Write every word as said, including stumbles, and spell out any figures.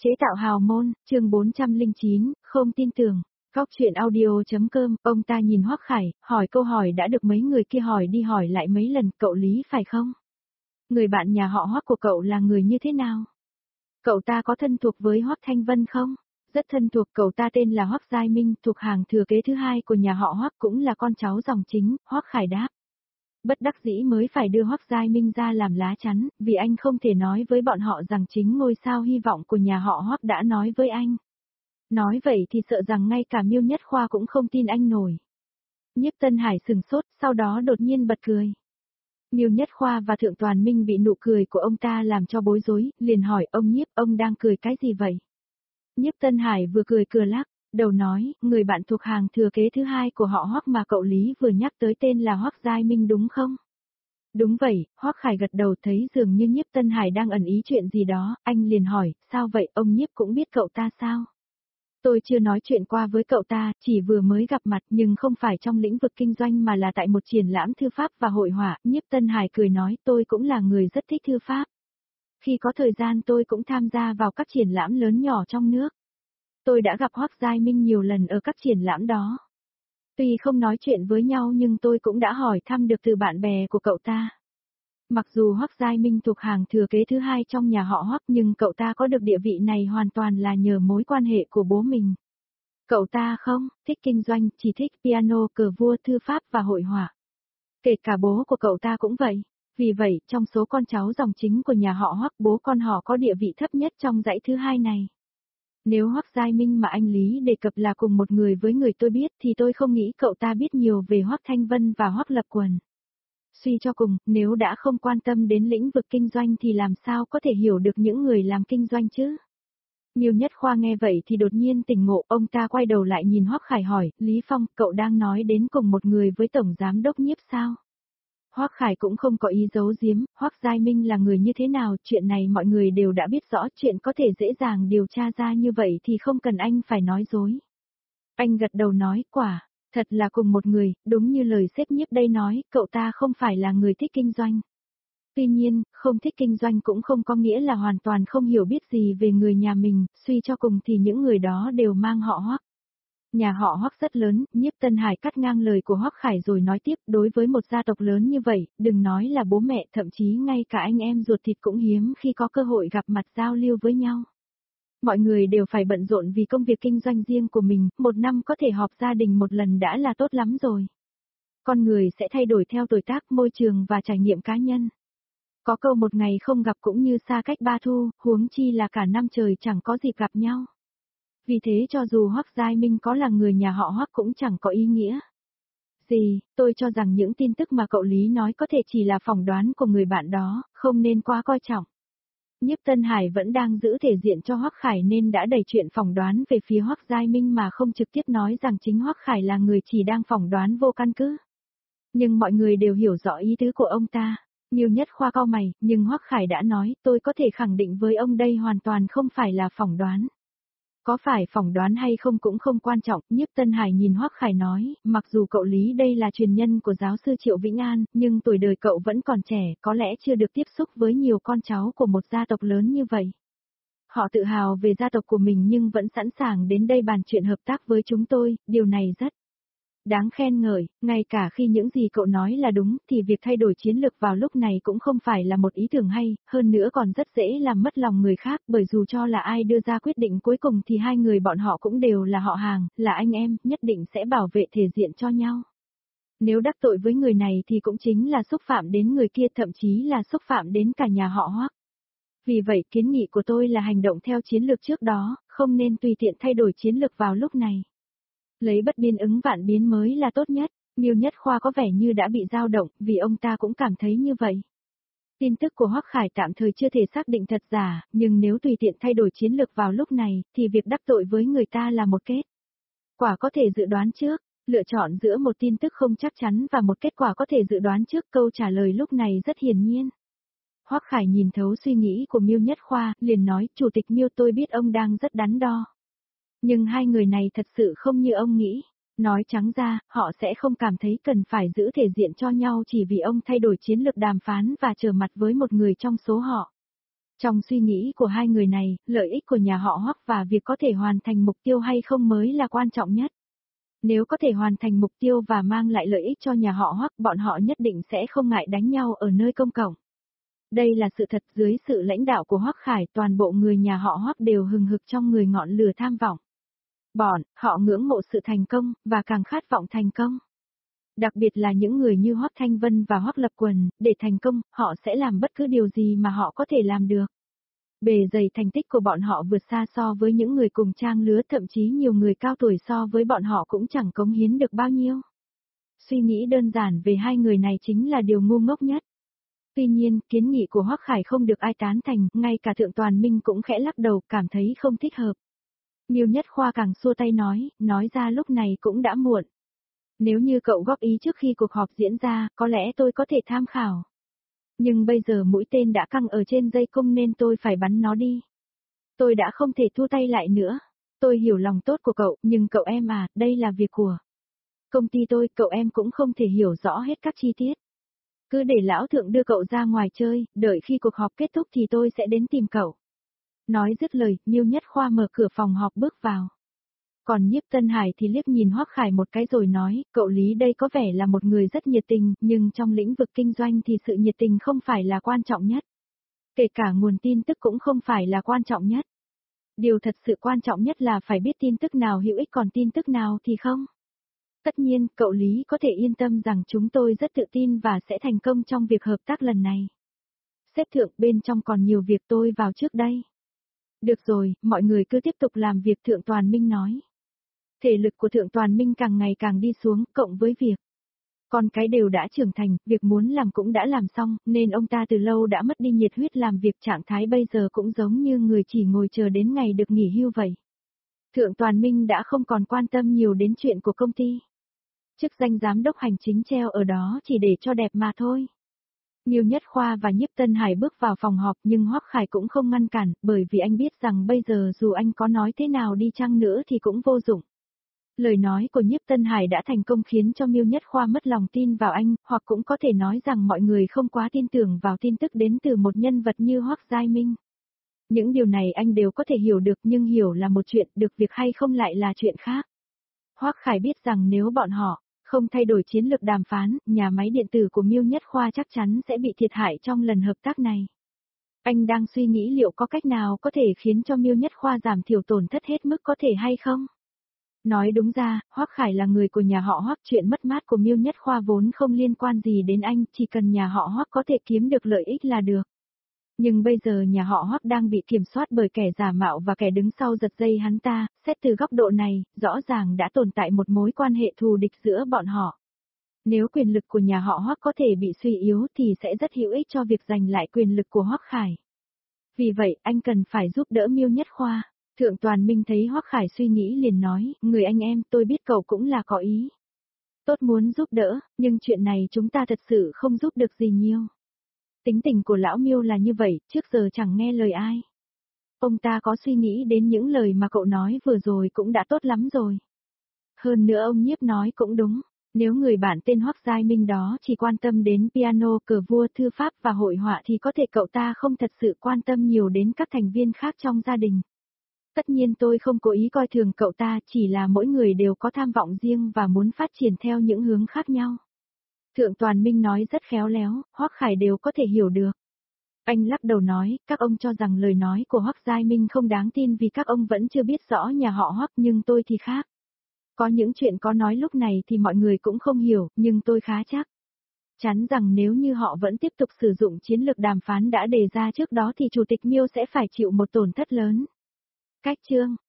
Chế tạo hào môn, chương bốn trăm lẻ chín, không tin tưởng. Góc chuyện audio.com, ông ta nhìn Hoắc Khải, hỏi câu hỏi đã được mấy người kia hỏi đi hỏi lại mấy lần, cậu Lý phải không? Người bạn nhà họ Hoắc của cậu là người như thế nào? Cậu ta có thân thuộc với Hoắc Thanh Vân không? Rất thân thuộc, cậu ta tên là Hoắc Giai Minh, thuộc hàng thừa kế thứ hai của nhà họ Hoắc, cũng là con cháu dòng chính. Hoắc Khải đáp. Bất đắc dĩ mới phải đưa Hoắc Giai Minh ra làm lá chắn, vì anh không thể nói với bọn họ rằng chính ngôi sao hy vọng của nhà họ Hoắc đã nói với anh. Nói vậy thì sợ rằng ngay cả Miêu Nhất Khoa cũng không tin anh nổi. Nhiếp Tân Hải sừng sốt, sau đó đột nhiên bật cười. Miêu Nhất Khoa và Thượng Toàn Minh bị nụ cười của ông ta làm cho bối rối, liền hỏi ông Nhiếp, ông đang cười cái gì vậy? Nhiếp Tân Hải vừa cười cười lắc, đầu nói, người bạn thuộc hàng thừa kế thứ hai của họ Hoắc mà cậu Lý vừa nhắc tới tên là Hoắc Giai Minh đúng không? Đúng vậy, Hoắc Khải gật đầu, thấy dường như Nhiếp Tân Hải đang ẩn ý chuyện gì đó, anh liền hỏi, sao vậy, ông Nhiếp cũng biết cậu ta sao? Tôi chưa nói chuyện qua với cậu ta, chỉ vừa mới gặp mặt nhưng không phải trong lĩnh vực kinh doanh mà là tại một triển lãm thư pháp và hội họa. Nhiếp Tân Hải cười nói, tôi cũng là người rất thích thư pháp. Khi có thời gian tôi cũng tham gia vào các triển lãm lớn nhỏ trong nước. Tôi đã gặp Hoắc Giai Minh nhiều lần ở các triển lãm đó. Tuy không nói chuyện với nhau nhưng tôi cũng đã hỏi thăm được từ bạn bè của cậu ta. Mặc dù Hoắc Giai Minh thuộc hàng thừa kế thứ hai trong nhà họ Hoắc nhưng cậu ta có được địa vị này hoàn toàn là nhờ mối quan hệ của bố mình. Cậu ta không thích kinh doanh, chỉ thích piano, cờ vua, thư pháp và hội họa. Kể cả bố của cậu ta cũng vậy. Vì vậy, trong số con cháu dòng chính của nhà họ Hoắc, bố con họ có địa vị thấp nhất trong dãy thứ hai này. Nếu Hoắc Giai Minh mà anh Lý đề cập là cùng một người với người tôi biết thì tôi không nghĩ cậu ta biết nhiều về Hoắc Thanh Vân và Hoắc Lập Quần. Suy cho cùng, nếu đã không quan tâm đến lĩnh vực kinh doanh thì làm sao có thể hiểu được những người làm kinh doanh chứ? Miêu Nhất Khoa nghe vậy thì đột nhiên tỉnh ngộ, ông ta quay đầu lại nhìn Hoắc Khải hỏi, Lý Phong, cậu đang nói đến cùng một người với Tổng Giám Đốc Nhiếp sao? Hoắc Khải cũng không có ý giấu giếm, Hoắc Giai Minh là người như thế nào, chuyện này mọi người đều đã biết rõ, chuyện có thể dễ dàng điều tra ra như vậy thì không cần anh phải nói dối. Anh gật đầu nói, quả, thật là cùng một người, đúng như lời sếp Nhiếp đây nói, cậu ta không phải là người thích kinh doanh. Tuy nhiên, không thích kinh doanh cũng không có nghĩa là hoàn toàn không hiểu biết gì về người nhà mình, suy cho cùng thì những người đó đều mang họ Hoắc. Nhà họ Hoắc rất lớn, Nhiếp Tân Hải cắt ngang lời của Hoắc Khải rồi nói tiếp, đối với một gia tộc lớn như vậy, đừng nói là bố mẹ, thậm chí ngay cả anh em ruột thịt cũng hiếm khi có cơ hội gặp mặt giao lưu với nhau. Mọi người đều phải bận rộn vì công việc kinh doanh riêng của mình, một năm có thể họp gia đình một lần đã là tốt lắm rồi. Con người sẽ thay đổi theo tuổi tác, môi trường và trải nghiệm cá nhân. Có câu một ngày không gặp cũng như xa cách ba thu, huống chi là cả năm trời chẳng có dịp gặp nhau. Vì thế cho dù Hoắc Giai Minh có là người nhà họ Hoắc cũng chẳng có ý nghĩa gì, tôi cho rằng những tin tức mà cậu Lý nói có thể chỉ là phỏng đoán của người bạn đó, không nên quá coi trọng. Nhiếp Tân Hải vẫn đang giữ thể diện cho Hoắc Khải nên đã đẩy chuyện phỏng đoán về phía Hoắc Giai Minh mà không trực tiếp nói rằng chính Hoắc Khải là người chỉ đang phỏng đoán vô căn cứ. Nhưng mọi người đều hiểu rõ ý tứ của ông ta. Miêu Nhất Khoa cau mày, nhưng Hoắc Khải đã nói, tôi có thể khẳng định với ông đây hoàn toàn không phải là phỏng đoán. Có phải phỏng đoán hay không cũng không quan trọng, Nhiếp Tân Hải nhìn Hoắc Khải nói, mặc dù cậu Lý đây là truyền nhân của giáo sư Triệu Vĩnh An, nhưng tuổi đời cậu vẫn còn trẻ, có lẽ chưa được tiếp xúc với nhiều con cháu của một gia tộc lớn như vậy. Họ tự hào về gia tộc của mình nhưng vẫn sẵn sàng đến đây bàn chuyện hợp tác với chúng tôi, điều này rất đáng khen ngợi, ngay cả khi những gì cậu nói là đúng thì việc thay đổi chiến lược vào lúc này cũng không phải là một ý tưởng hay, hơn nữa còn rất dễ làm mất lòng người khác bởi dù cho là ai đưa ra quyết định cuối cùng thì hai người bọn họ cũng đều là họ hàng, là anh em, nhất định sẽ bảo vệ thể diện cho nhau. Nếu đắc tội với người này thì cũng chính là xúc phạm đến người kia, thậm chí là xúc phạm đến cả nhà họ Hoắc. Vì vậy kiến nghị của tôi là hành động theo chiến lược trước đó, không nên tùy tiện thay đổi chiến lược vào lúc này. Lấy bất biến ứng vạn biến mới là tốt nhất, Miêu Nhất Khoa có vẻ như đã bị dao động, vì ông ta cũng cảm thấy như vậy. Tin tức của Hoắc Khải tạm thời chưa thể xác định thật giả, nhưng nếu tùy tiện thay đổi chiến lược vào lúc này, thì việc đắc tội với người ta là một kết quả có thể dự đoán trước, lựa chọn giữa một tin tức không chắc chắn và một kết quả có thể dự đoán trước, câu trả lời lúc này rất hiển nhiên. Hoắc Khải nhìn thấu suy nghĩ của Miêu Nhất Khoa, liền nói, Chủ tịch Miêu, tôi biết ông đang rất đắn đo. Nhưng hai người này thật sự không như ông nghĩ. Nói trắng ra, họ sẽ không cảm thấy cần phải giữ thể diện cho nhau chỉ vì ông thay đổi chiến lược đàm phán và trở mặt với một người trong số họ. Trong suy nghĩ của hai người này, lợi ích của nhà họ Hoắc và việc có thể hoàn thành mục tiêu hay không mới là quan trọng nhất. Nếu có thể hoàn thành mục tiêu và mang lại lợi ích cho nhà họ Hoắc, bọn họ nhất định sẽ không ngại đánh nhau ở nơi công cộng. Đây là sự thật, dưới sự lãnh đạo của Hoắc Khải, toàn bộ người nhà họ Hoắc đều hừng hực trong người ngọn lửa tham vọng. Bọn, họ ngưỡng mộ sự thành công, và càng khát vọng thành công. Đặc biệt là những người như Hoắc Thanh Vân và Hoắc Lập Quần, để thành công, họ sẽ làm bất cứ điều gì mà họ có thể làm được. Bề dày thành tích của bọn họ vượt xa so với những người cùng trang lứa, thậm chí nhiều người cao tuổi so với bọn họ cũng chẳng cống hiến được bao nhiêu. Suy nghĩ đơn giản về hai người này chính là điều ngu ngốc nhất. Tuy nhiên, kiến nghị của Hoắc Khải không được ai tán thành, ngay cả Thượng Toàn Minh cũng khẽ lắc đầu, cảm thấy không thích hợp. Miêu Nhất Khoa càng xua tay nói, nói ra lúc này cũng đã muộn. Nếu như cậu góp ý trước khi cuộc họp diễn ra, có lẽ tôi có thể tham khảo. Nhưng bây giờ mũi tên đã căng ở trên dây cung nên tôi phải bắn nó đi. Tôi đã không thể thu tay lại nữa. Tôi hiểu lòng tốt của cậu, nhưng cậu em à, đây là việc của công ty tôi, cậu em cũng không thể hiểu rõ hết các chi tiết. Cứ để lão thượng đưa cậu ra ngoài chơi, đợi khi cuộc họp kết thúc thì tôi sẽ đến tìm cậu. Nói dứt lời, Miêu Nhất Khoa mở cửa phòng họp bước vào. Còn Nhiếp Tân Hải thì liếc nhìn Hoắc Khải một cái rồi nói, cậu Lý đây có vẻ là một người rất nhiệt tình, nhưng trong lĩnh vực kinh doanh thì sự nhiệt tình không phải là quan trọng nhất. Kể cả nguồn tin tức cũng không phải là quan trọng nhất. Điều thật sự quan trọng nhất là phải biết tin tức nào hữu ích, còn tin tức nào thì không. Tất nhiên, cậu Lý có thể yên tâm rằng chúng tôi rất tự tin và sẽ thành công trong việc hợp tác lần này. Sếp Thượng, bên trong còn nhiều việc, tôi vào trước đây. Được rồi, mọi người cứ tiếp tục làm việc, Thượng Toàn Minh nói. Thể lực của Thượng Toàn Minh càng ngày càng đi xuống, cộng với việc con cái đều đã trưởng thành, việc muốn làm cũng đã làm xong, nên ông ta từ lâu đã mất đi nhiệt huyết làm việc, trạng thái bây giờ cũng giống như người chỉ ngồi chờ đến ngày được nghỉ hưu vậy. Thượng Toàn Minh đã không còn quan tâm nhiều đến chuyện của công ty. Chức danh giám đốc hành chính treo ở đó chỉ để cho đẹp mà thôi. Miêu Nhất Khoa và Nhiếp Tân Hải bước vào phòng họp nhưng Hoắc Khải cũng không ngăn cản, bởi vì anh biết rằng bây giờ dù anh có nói thế nào đi chăng nữa thì cũng vô dụng. Lời nói của Nhiếp Tân Hải đã thành công khiến cho Miêu Nhất Khoa mất lòng tin vào anh, hoặc cũng có thể nói rằng mọi người không quá tin tưởng vào tin tức đến từ một nhân vật như Hoắc Giai Minh. Những điều này anh đều có thể hiểu được, nhưng hiểu là một chuyện, được việc hay không lại là chuyện khác. Hoắc Khải biết rằng nếu bọn họ không thay đổi chiến lược đàm phán, nhà máy điện tử của Miêu Nhất Khoa chắc chắn sẽ bị thiệt hại trong lần hợp tác này. Anh đang suy nghĩ liệu có cách nào có thể khiến cho Miêu Nhất Khoa giảm thiểu tổn thất hết mức có thể hay không? Nói đúng ra, Hoắc Khải là người của nhà họ Hoắc, chuyện mất mát của Miêu Nhất Khoa vốn không liên quan gì đến anh, chỉ cần nhà họ Hoắc có thể kiếm được lợi ích là được. Nhưng bây giờ nhà họ Hoắc đang bị kiểm soát bởi kẻ giả mạo và kẻ đứng sau giật dây hắn ta, xét từ góc độ này, rõ ràng đã tồn tại một mối quan hệ thù địch giữa bọn họ. Nếu quyền lực của nhà họ Hoắc có thể bị suy yếu thì sẽ rất hữu ích cho việc giành lại quyền lực của Hoắc Khải. Vì vậy, anh cần phải giúp đỡ Miêu Nhất Khoa. Thượng Toàn Minh thấy Hoắc Khải suy nghĩ liền nói, người anh em, tôi biết cậu cũng là có ý tốt muốn giúp đỡ, nhưng chuyện này chúng ta thật sự không giúp được gì nhiều. Tính tình của lão Miêu là như vậy, trước giờ chẳng nghe lời ai. Ông ta có suy nghĩ đến những lời mà cậu nói vừa rồi cũng đã tốt lắm rồi. Hơn nữa ông Nhiếp nói cũng đúng, nếu người bạn tên Hoắc Giai Minh đó chỉ quan tâm đến piano, cờ vua, thư pháp và hội họa thì có thể cậu ta không thật sự quan tâm nhiều đến các thành viên khác trong gia đình. Tất nhiên tôi không cố ý coi thường cậu ta, chỉ là mỗi người đều có tham vọng riêng và muốn phát triển theo những hướng khác nhau. Thượng Toàn Minh nói rất khéo léo, Hoắc Khải đều có thể hiểu được. Anh lắc đầu nói, các ông cho rằng lời nói của Hoắc Giai Minh không đáng tin vì các ông vẫn chưa biết rõ nhà họ Hoắc, nhưng tôi thì khác. Có những chuyện có nói lúc này thì mọi người cũng không hiểu, nhưng tôi khá chắc chắn rằng nếu như họ vẫn tiếp tục sử dụng chiến lược đàm phán đã đề ra trước đó thì Chủ tịch Miêu sẽ phải chịu một tổn thất lớn. Cách chương